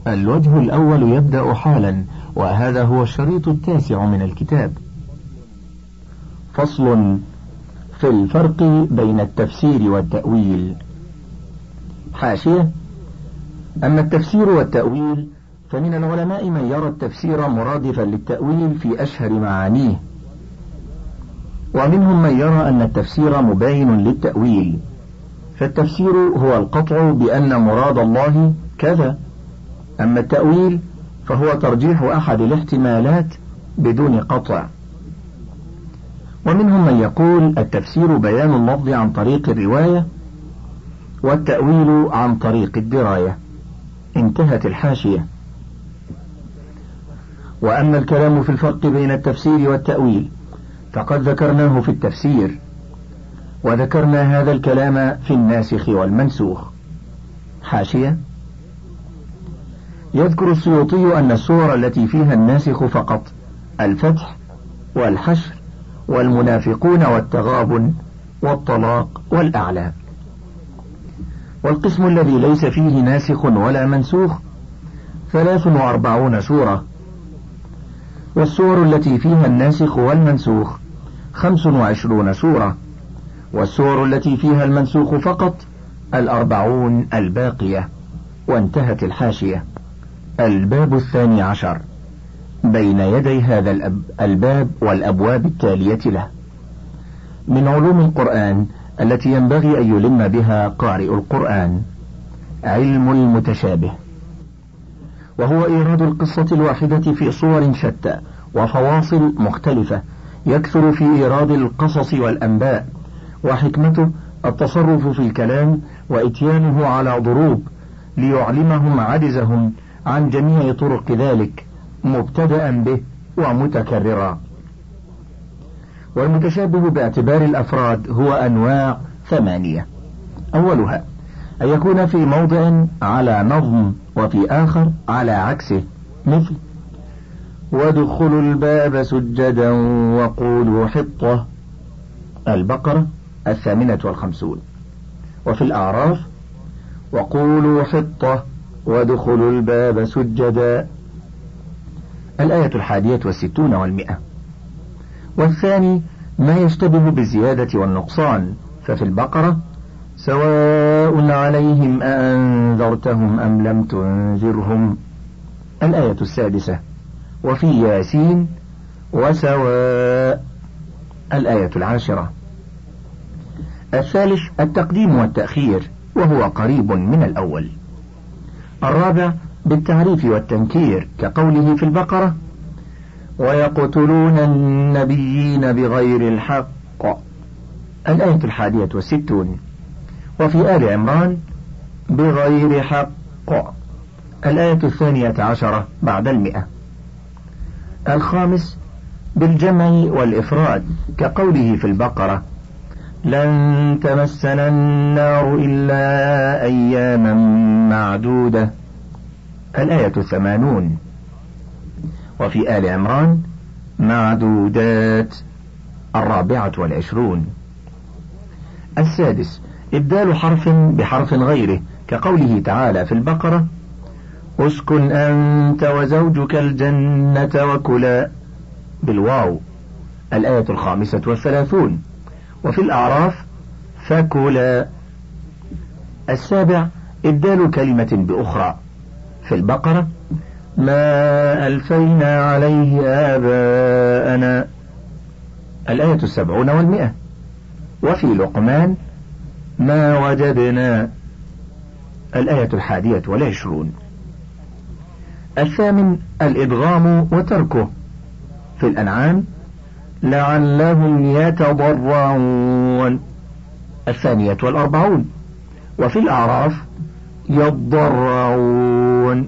الوجه الأول يبدأ حالا، وهذا هو الشريط 9 من الكتاب. فصل في الفرق بين التفسير والتأويل. حاشية: أما التفسير والتأويل فمن العلماء من يرى التفسير مرادفا للتأويل في أشهر معانيه، ومنهم من يرى أن التفسير مباين للتأويل، فالتفسير هو القطع بأن مراد الله كذا، أما التأويل فهو ترجيح أحد الاحتمالات بدون قطع. ومنهم من يقول التفسير بيان اللفظ عن طريق الرواية، والتأويل عن طريق الدراية. انتهت الحاشية. وأما الكلام في الفرق بين التفسير والتأويل فقد ذكرناه في التفسير، وذكرنا هذا الكلام في الناسخ والمنسوخ. حاشية: يذكر السيوطي أن السور التي فيها الناسخ فقط الفتح والحشر والمنافقون والتغابن والطلاق والأعلى. والقسم الذي ليس فيه ناسخ ولا منسوخ 43 سورة، والسور التي فيها الناسخ والمنسوخ 25 سورة، والسور التي فيها المنسوخ فقط 40 الباقية. وانتهت الحاشية. الباب 12 بين يدي هذا الباب والأبواب التالية له من علوم القرآن التي ينبغي أن يلم بها قارئ القرآن: علم المتشابه، وهو إيراد القصة الواحدة في صور شتى وفواصل مختلفة، يكثر في إيراد القصص والأنباء، وحكمته التصرف في الكلام وإتيانه على ضروب ليعلمهم عجزهم عن جميع طرق ذلك مبتدأ به ومتكررا. والمتشابه باعتبار الأفراد هو أنواع 8: أولها أن يكون في موضع على نظم وفي آخر على عكسه، مثل: وادخلوا الباب سجدا وقولوا حطة، البقرة 58. وفي الأعراف: وقولوا حطة وادخلوا الباب سجدا، الآية 61 و100. والثاني ما يشتبه بالزيادة والنقصان، ففي البقرة: سواء عليهم أأنذرتهم أم لم تنذرهم، الآية 6. وفي ياسين: وسواء، الآية 10. الثالث التقديم والتأخير، وهو قريب من الأول. الرابع بالتعريف والتنكير، كقوله في البقرة: ويقتلون النبيين بغير الحق، الآية 61. وفي آل عمران: بغير حق، الآية 12 بعد 100. الخامس بالجمع والإفراد، كقوله في البقرة: لن تمسنا النار إلا أياما معدودة، الآية 80. وفي آل عمران: معدودات، 24. السادس إبدال حرف بحرف غيره، كقوله تعالى في البقرة: اسكن أنت وزوجك الجنة وكلا، بالواو، الآية 35. وفي الأعراف: فكلا. السابع إبدال كلمة بأخرى، في البقرة: ما ألفينا عليه آباءنا، الآية 70 و100. وفي لقمان: ما وجدنا، الآية 21. الثامن الإدغام وتركه، في الأنعام: لعلهم يتضرعون، 42. وفي الأعراف: يضرعون،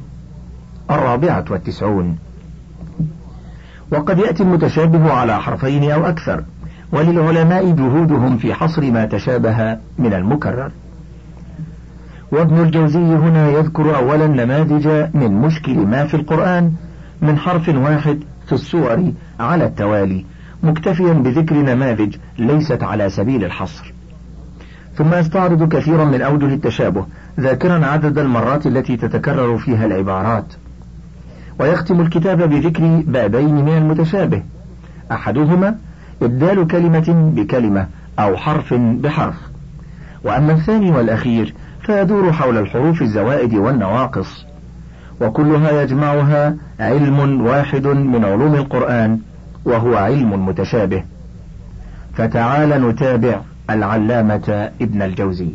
94. وقد يأتي المتشابه على حرفين أو أكثر، وللعلماء جهودهم في حصر ما تشابه من المكرر. وابن الجوزي هنا يذكر أولا نماذج من مشكل ما في القرآن من حرف واحد في السور على التوالي، مكتفيا بذكر نماذج ليست على سبيل الحصر، ثم يستعرض كثيرا من أوجه التشابه ذاكرا عدد المرات التي تتكرر فيها العبارات، ويختم الكتاب بذكر بابين من المتشابه، أحدهما إبدال كلمة بكلمة أو حرف بحرف، وأما الثاني والأخير فيدور حول الحروف الزوائد والنواقص، وكلها يجمعها علم واحد من علوم القرآن وهو علم متشابه. فتعال نتابع العلامة ابن الجوزي.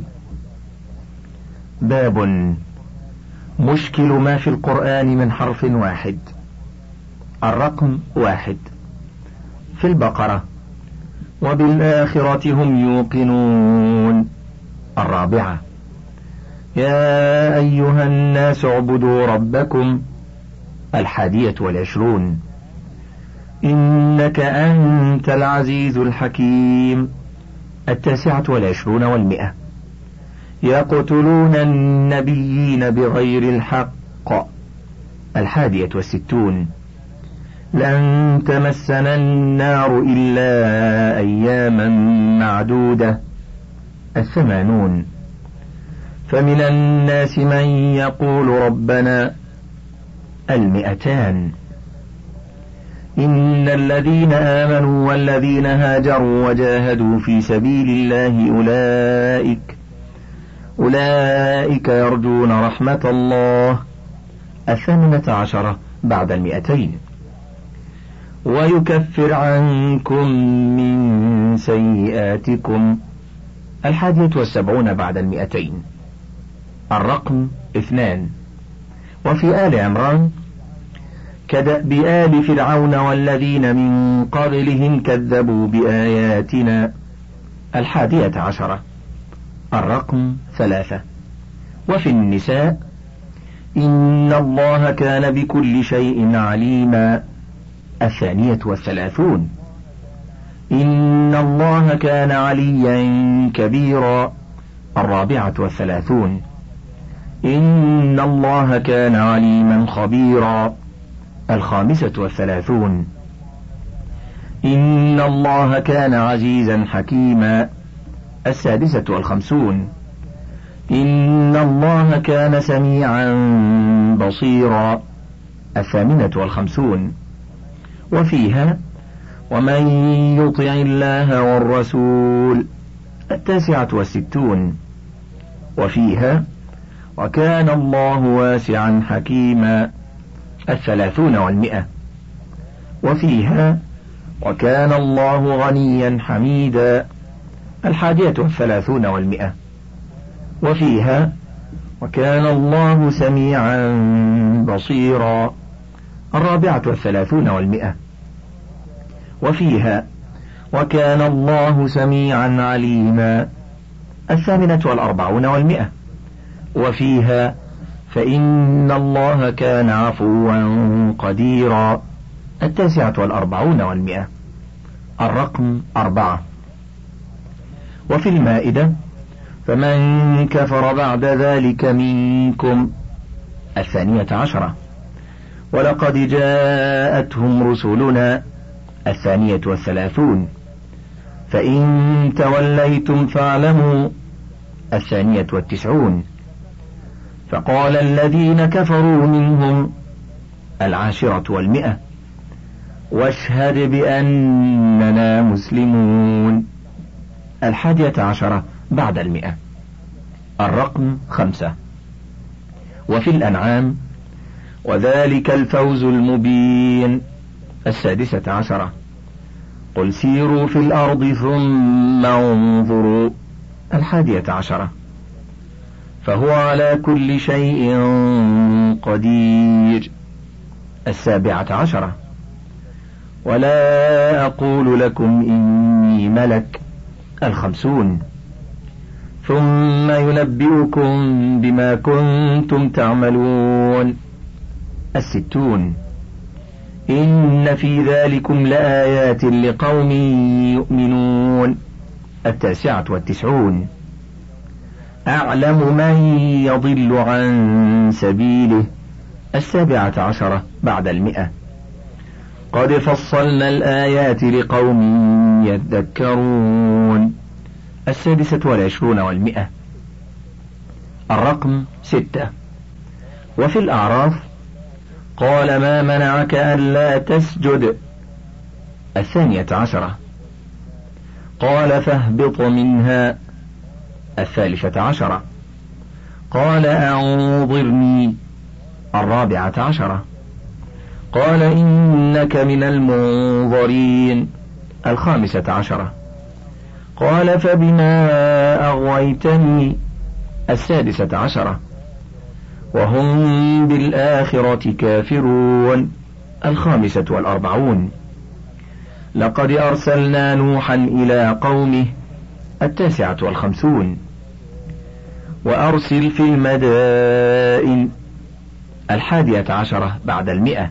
باب مشكل ما في القرآن من حرف واحد. الرقم 1 في البقرة: وبالآخرة هم يوقنون. 4 يا أيها الناس اعبدوا ربكم. 21 إنك أنت العزيز الحكيم. 29 و100 يقتلون النبيين بغير الحق. 61 لن تمسنا النار إلا أياما معدودة. 80 فمن الناس من يقول ربنا. 200 إن الذين آمنوا والذين هاجروا وجاهدوا في سبيل الله أولئك يرجون رحمة الله. 18 بعد 200 ويكفر عنكم من سيئاتكم. 71 بعد 200 الرقم 2 وفي آل عمران: كدأب آل فرعون والذين من قبلهم كذبوا بآياتنا. 11 الرقم 3 وفي النساء: إن الله كان بكل شيء عليما. 32 إن الله كان عليا كبيرا. 34 إن الله كان عليما خبيرا. 35 إن الله كان عزيزا حكيما. 56 إن الله كان سميعا بصيرا. 58 وفيها: ومن يطع الله والرسول. 69 وفيها: وكان الله واسعا حكيما. 30 و100 وفيها: وكان الله غنيا حميدا. 31 و100 وفيها: وكان الله سميعا بصيرا. 34 و100 وفيها: وكان الله سميعا عليما. 48 و100 وفيها: فإن الله كان عفوا قديرا. 49 و100 الرقم 4 وفي المائدة: فمن كفر بعد ذلك منكم. 12 ولقد جاءتهم رسلنا. 32 فإن توليتم فاعلموا. 92 فقال الذين كفروا منهم. 10 و100 واشهد بأننا مسلمون. 11 بعد 100 الرقم 5 وفي الأنعام: وذلك الفوز المبين. 16 قل سيروا في الأرض ثم انظروا. 11 فهو على كل شيء قدير. 17 ولا أقول لكم إني ملك. 50 ثم ينبئكم بما كنتم تعملون. 60 إن في ذلكم لآيات لقوم يؤمنون. 99 أعلم من يضل عن سبيله. 17 بعد 100 قد فصلنا الآيات لقوم يذكرون. 26 و100. الرقم 6. وفي الأعراف: قال ما منعك ألا تسجد. 12. قال فاهبط منها. 13. قال أنظرني. 14. قال إنك من المنظرين. 15. قال فبما أغويتني. 16. وهم بالآخرة كافرون. 45. لقد أرسلنا نوحا إلى قومه. 59. وأرسل في المدائن. 11 بعد 100.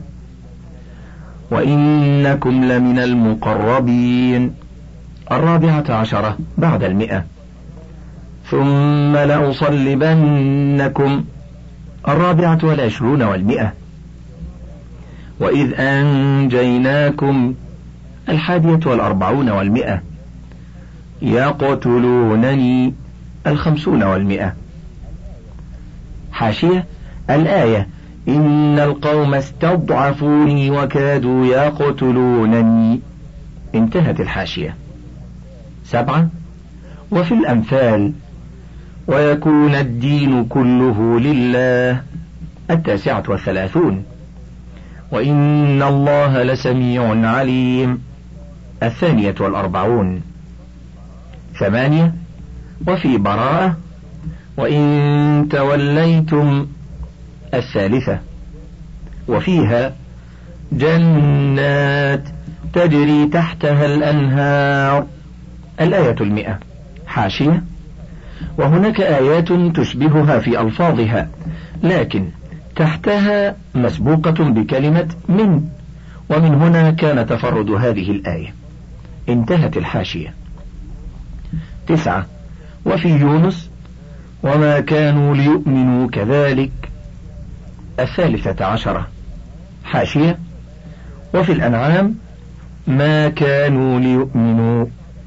وإنكم لمن المقربين. 14 بعد 100. ثم لأصلبنكم. 24 و100. وإذ أنجيناكم. 41 و100. يقتلونني. 50 و100. حاشية: الآية إن القوم استضعفوني وكادوا يقتلونني. انتهت الحاشية. 7. وفي الأنفال: ويكون الدين كله لله. 39. وإن الله لسميع عليم. 42. 8. وفي براءة: وإن توليتم. 3. وفيها: جنات تجري تحتها الأنهار. 100. حاشية: وهناك آيات تشبهها في ألفاظها، لكن تحتها مسبوقة بكلمة من، ومن هنا كان تفرد هذه الآية. انتهت الحاشية. 9. وفي يونس: وما كانوا ليؤمنوا كذلك. 13. حاشية: وفي الأنعام: ما كانوا ليؤمنوا.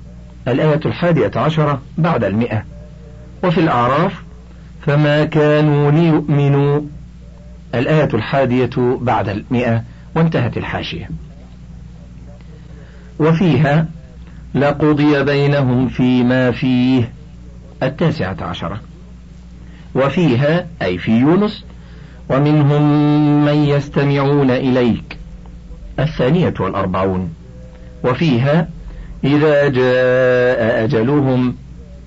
11 بعد 100. وفي الأعراف: فما كانوا ليؤمنوا. 1 بعد 100. وانتهت الحاشية. وفيها: لقضي بينهم فيما فيه. 19. وفيها أي في يونس: ومنهم من يستمعون إليك. 42. وفيها: إذا جاء أجلهم.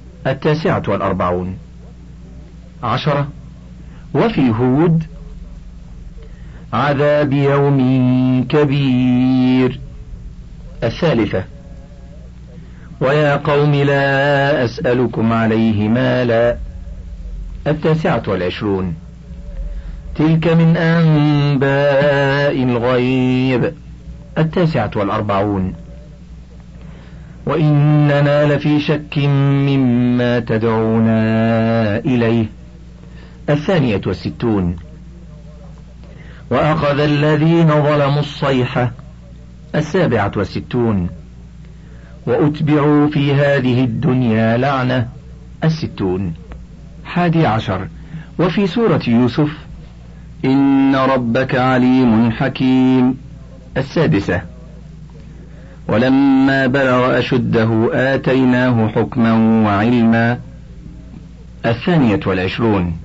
49. 10. وفي هود: عذاب يوم كبير. 3. ويا قوم لا أسألكم عليه مالا. 29. تلك من أنباء الغيب. 49. وإننا لفي شك مما تدعونا إليه. 62. وأخذ الذين ظلموا الصيحة. 67. وأتبعوا في هذه الدنيا لعنة. 60. 11. وفي سورة يوسف: إن ربك عليم حكيم. 6. ولما بلغ أشده آتيناه حكما وعلما. 22.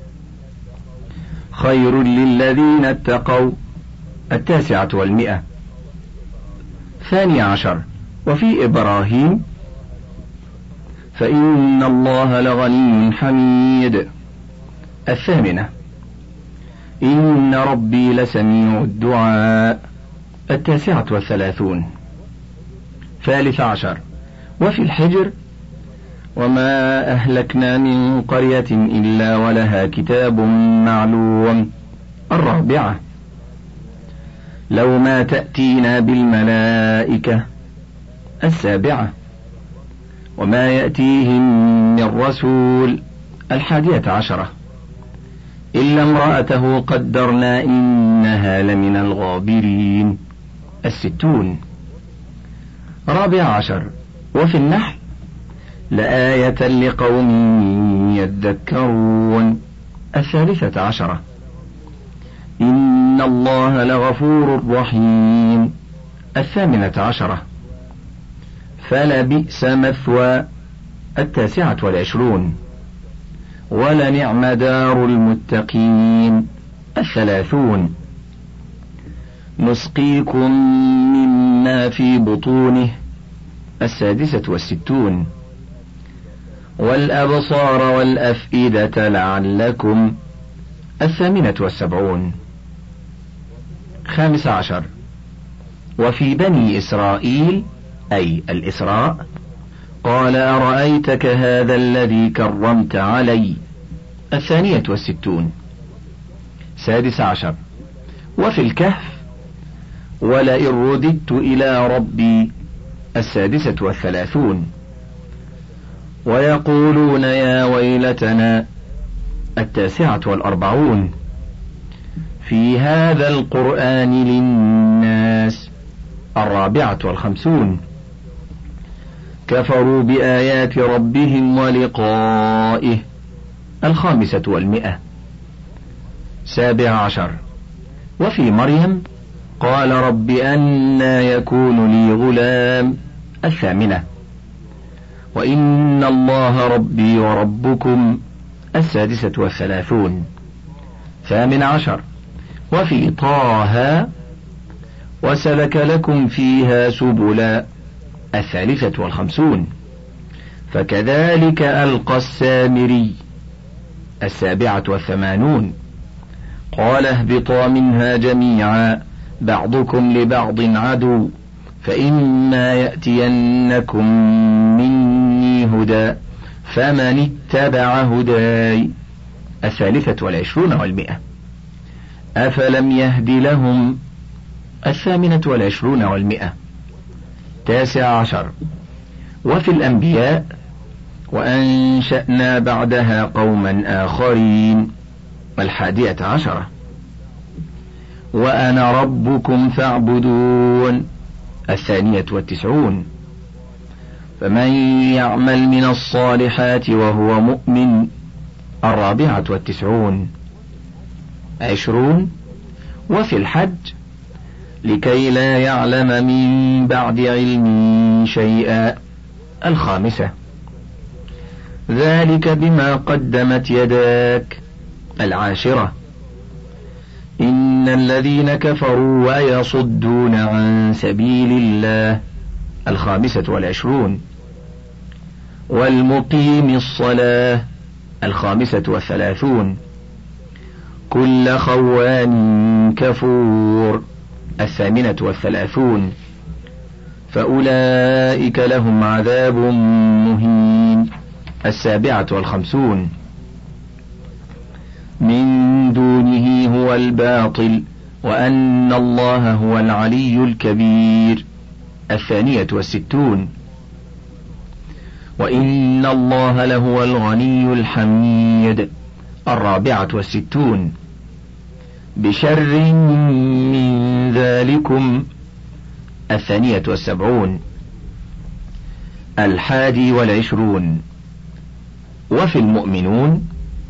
خير للذين اتقوا. 9 و100. 12. وفي إبراهيم: فإن الله لغني حميد. 8. إن ربي لسميع الدعاء. 39. 13. وفي الحجر: وما أهلكنا من قرية إلا ولها كتاب معلوم. 14. لو ما تأتينا بالملائكة. 17. وما يأتيهم من رسول. 11. إلا امرأته قدرنا إنها لمن الغابرين. 60. 14. وفي النحل: لآية لقوم يذكرون. 13. إن الله لغفور رحيم. 18. فلبئس مثوى. 29. ولنعم دار المتقين. 30. نسقيكم مما في بطونه. 66. والأبصار والأفئدة لعلكم. 78. 15. وفي بني إسرائيل أي الإسراء قال أرأيتك هذا الذي كرمت علي. 62. 16. وفي الكهف ولئن رددت إلى ربي. 36. ويقولون يا ويلتنا. 49. في هذا القرآن للناس. 54. كفروا بآيات ربهم ولقائه. 500. 17. وفي مريم قال رب أنى يكون لي غلام. 8. وإن الله ربي وربكم. 36. 18. وفي طه وسلك لكم فيها سبلا. 53. فكذلك ألقى السامري. 87. قال اهبطا منها جميعا بعضكم لبعض عدو فإما يأتينكم مني هدى فمن اتبع هداي. 23. أفلم يهد لهم. 28. 19. وفي الأنبياء وأنشأنا بعدها قوما آخرين. 11. وأنا ربكم فاعبدون. 92. فمن يعمل من الصالحات وهو مؤمن. 94. 20. وفي الحج لكي لا يعلم من بعد علم شيئا. 5. ذلك بما قدمت يداك. 10. إن الذين كفروا ويصدون عن سبيل الله. 25. والمقيم الصلاة. 35. كل خوان كفور. 38. فأولئك لهم عذاب مهين. 57. من دونه هو الباطل وأن الله هو العلي الكبير. 62. وإن الله لهو الغني الحميد. 64. بشر من ذلكم. 72. 21. وفي المؤمنون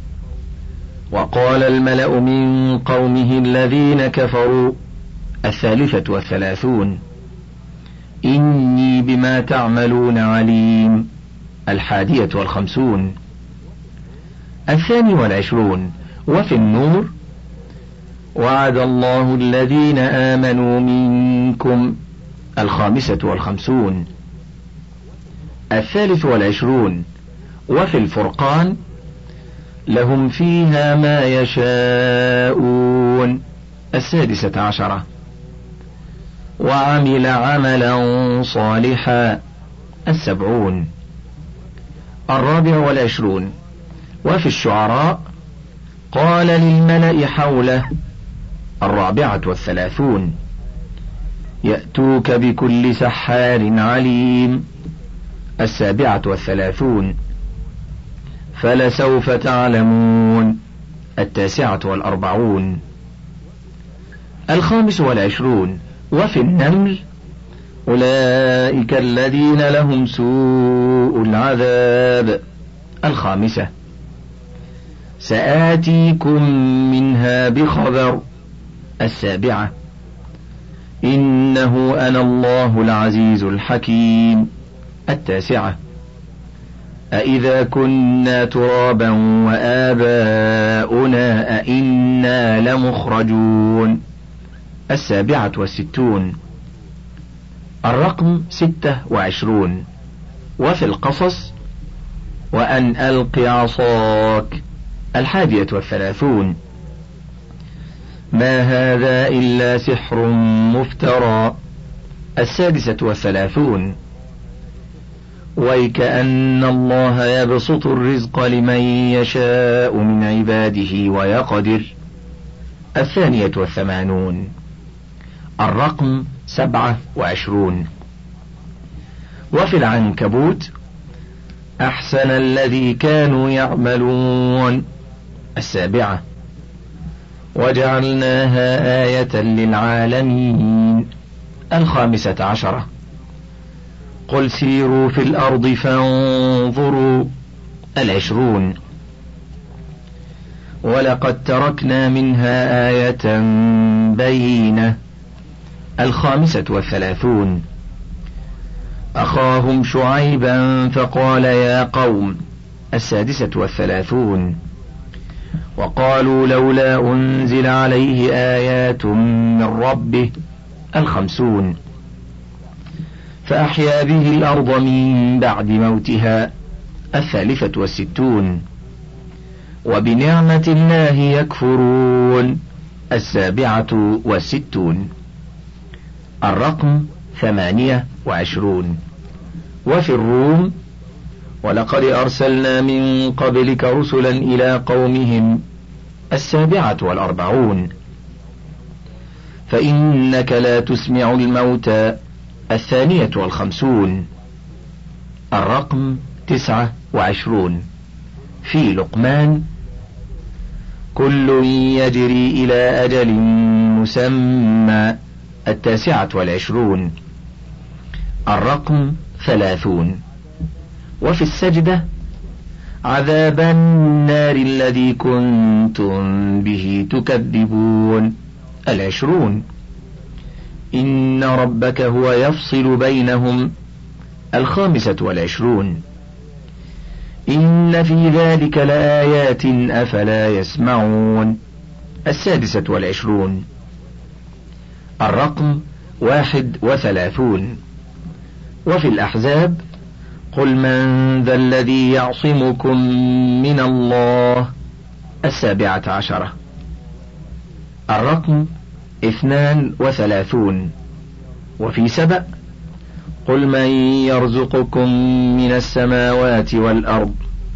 وقال الملأ من قومه الذين كفروا. 33. إني بما تعملون عليم. 51. 22. وفي النور وعد الله الذين آمنوا منكم. 55. 23. وفي الفرقان لهم فيها ما يشاءون. 16. وعمل عملا صالحا. 70. 24. وفي الشعراء قال للملأ حوله. 34. يأتوك بكل سحار عليم. 37. فلسوف تعلمون. 49. 25. وفي النمل أولئك الذين لهم سوء العذاب. 5. سآتيكم منها بخبر. 7. إنه أنا الله العزيز الحكيم. 9. أإذا كنا ترابا وآباؤنا أئنا لمخرجون. 67. الرقم 26. وفي القصص وأن ألق عصاك. 31. ما هذا إلا سحر مفترى. 36. ويكأن الله يبسط الرزق لمن يشاء من عباده ويقدر. 82. الرقم 27. وفي العنكبوت أحسن الذي كانوا يعملون. 7. وجعلناها آية للعالمين. 15. قل سيروا في الأرض فانظروا. 20. ولقد تركنا منها آية بينة. 35. أخاهم شعيبا فقال يا قوم. 36. وقالوا لولا أنزل عليه آيات من ربه. 50. فأحيا به الأرض من بعد موتها. 63. وبنعمة الله يكفرون. 67. الرقم 28. وفي الروم ولقد أرسلنا من قبلك رسلا إلى قومهم. 47. فإنك لا تسمع الموتى. 52. الرقم 29. في لقمان كل يجري إلى أجل مسمى. 29. الرقم 30. وفي السجدة عذاب النار الذي كنتم به تكذبون. 20. إن ربك هو يفصل بينهم. 25. إن في ذلك لآيات أفلا يسمعون. 26. الرقم 31. وفي الأحزاب قل من ذا الذي يعصمكم من الله. 17. الرقم 32. وفي سبأ قل من يرزقكم من السماوات والأرض.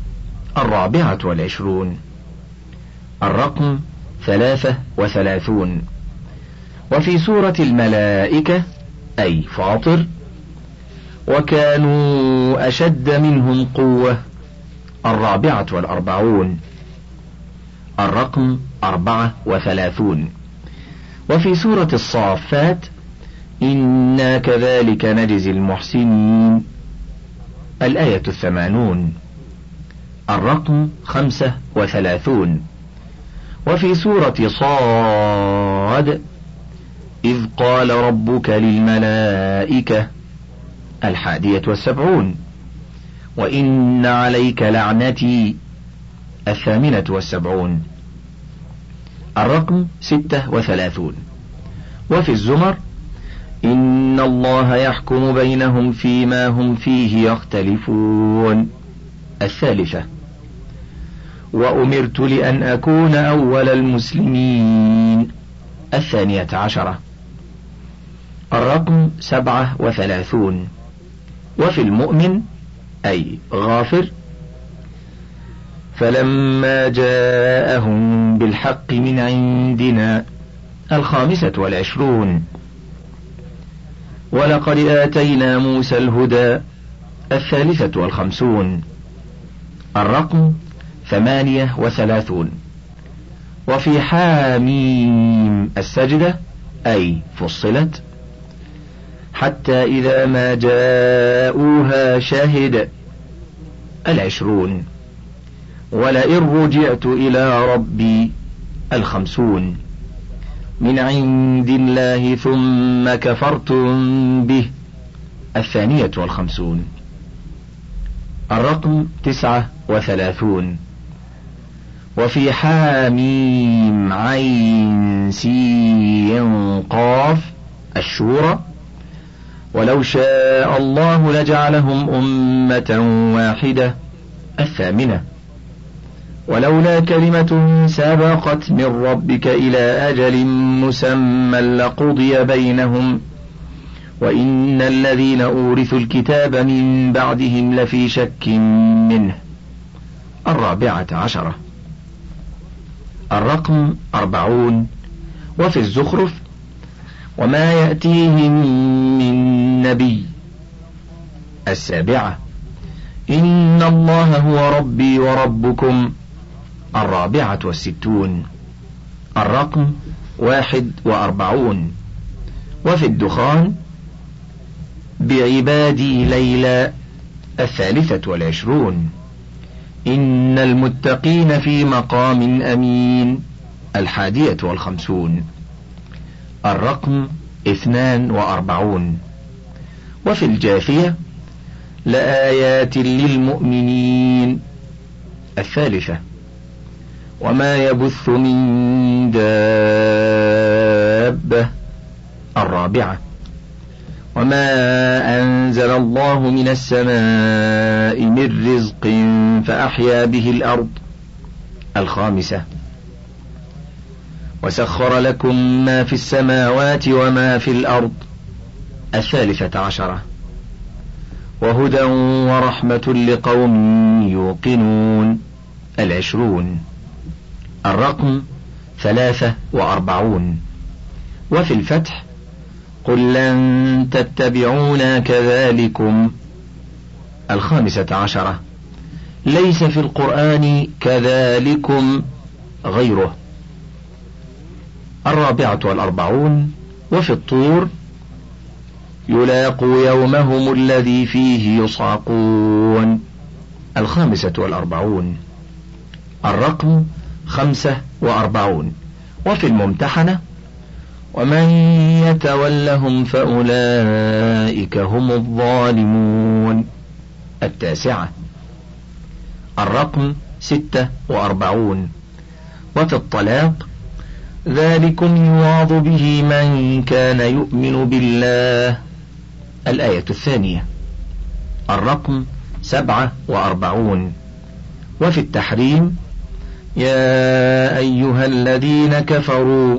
24. الرقم 33. وفي سورة الملائكة أي فاطر وكانوا أشد منهم قوة. 44. الرقم 34. وفي سورة الصافات إنا كذلك نجزي المحسنين. 80. الرقم 35. وفي سورة صاد إذ قال ربك للملائكة. 71. وإن عليك لعنتي. 78. الرقم 36. وفي الزمر إن الله يحكم بينهم فيما هم فيه يختلفون. 3. وأمرت لأن أكون أول المسلمين. 12. الرقم 37. وفي المؤمن أي غافر فلما جاءهم بالحق من عندنا. 25. ولقد آتينا موسى الهدى. 53. الرقم 38. وفي حاميم السجدة أي فصلت حتى إذا ما جاءوها شهد 20. ولئن رجعت إلى ربي 50. من عند الله ثم كفرتم به 52. الرقم 39. وفي حاميم عين سين قاف الشورى ولو شاء الله لجعلهم أمة واحدة 8. ولولا كلمة سبقت من ربك إلى أجل مسمى لقضي بينهم وإن الذين أورثوا الكتاب من بعدهم لفي شك منه 14. الرقم 40. وفي الزخرف وما يأتيهم من نبي 7. إن الله هو ربي وربكم 64. الرقم 41. وفي الدخان بعبادي ليلى 23. إن المتقين في مقام أمين 51. الرقم 42. وفي الجاثية لآيات للمؤمنين 3. وما يبث من دابة 4. وما أنزل الله من السماء من رزق فأحيا به الأرض 5. وسخر لكم ما في السماوات وما في الأرض 13. وهدى ورحمة لقوم يوقنون 20. الرقم 43. وفي الفتح قل لن تتبعونا كذلكم 15. ليس في القرآن كذلكم غيره 44. وفي الطور يلاقوا يومهم الذي فيه يصعقون 45. الرقم 45. وفي الممتحنة ومن يتولهم فأولئك هم الظالمون 9. الرقم 46. وفي الطلاق ذلكم يوعظ به من كان يؤمن بالله 2. الرقم 47. وفي التحريم يا أيها الذين كفروا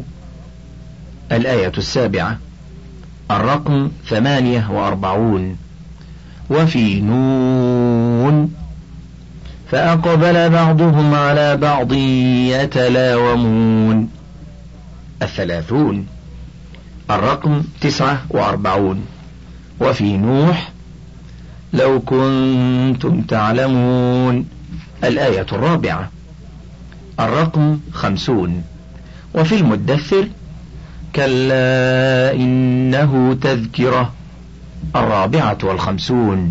7. الرقم 48. وفي نون فأقبل بعضهم على بعض يتلاومون 30. الرقم 49. وفي نوح لو كنتم تعلمون 4. الرقم 50. وفي المدثر كلا إنه تذكرة 54.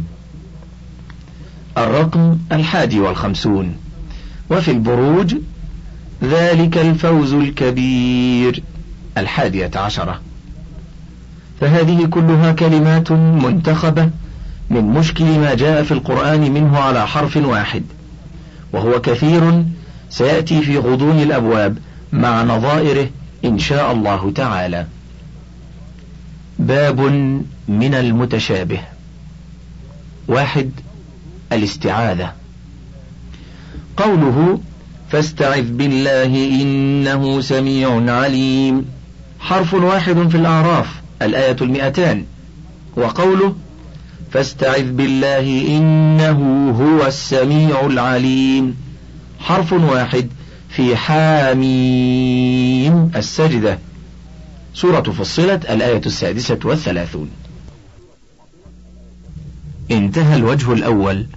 الرقم 51. وفي البروج ذلك الفوز الكبير 11. فهذه كلها كلمات منتخبة من مشكل ما جاء في القرآن منه على حرف واحد، وهو كثير سيأتي في غضون الأبواب مع نظائره إن شاء الله تعالى. باب من المتشابه. 1. الاستعاذة. قوله فاستعذ بالله إنه سميع عليم حرف واحد في الأعراف 200. وقوله فاستعذ بالله إنه هو السميع العليم حرف واحد في حاميم السجدة سورة فصلت 36. انتهى الوجه الأول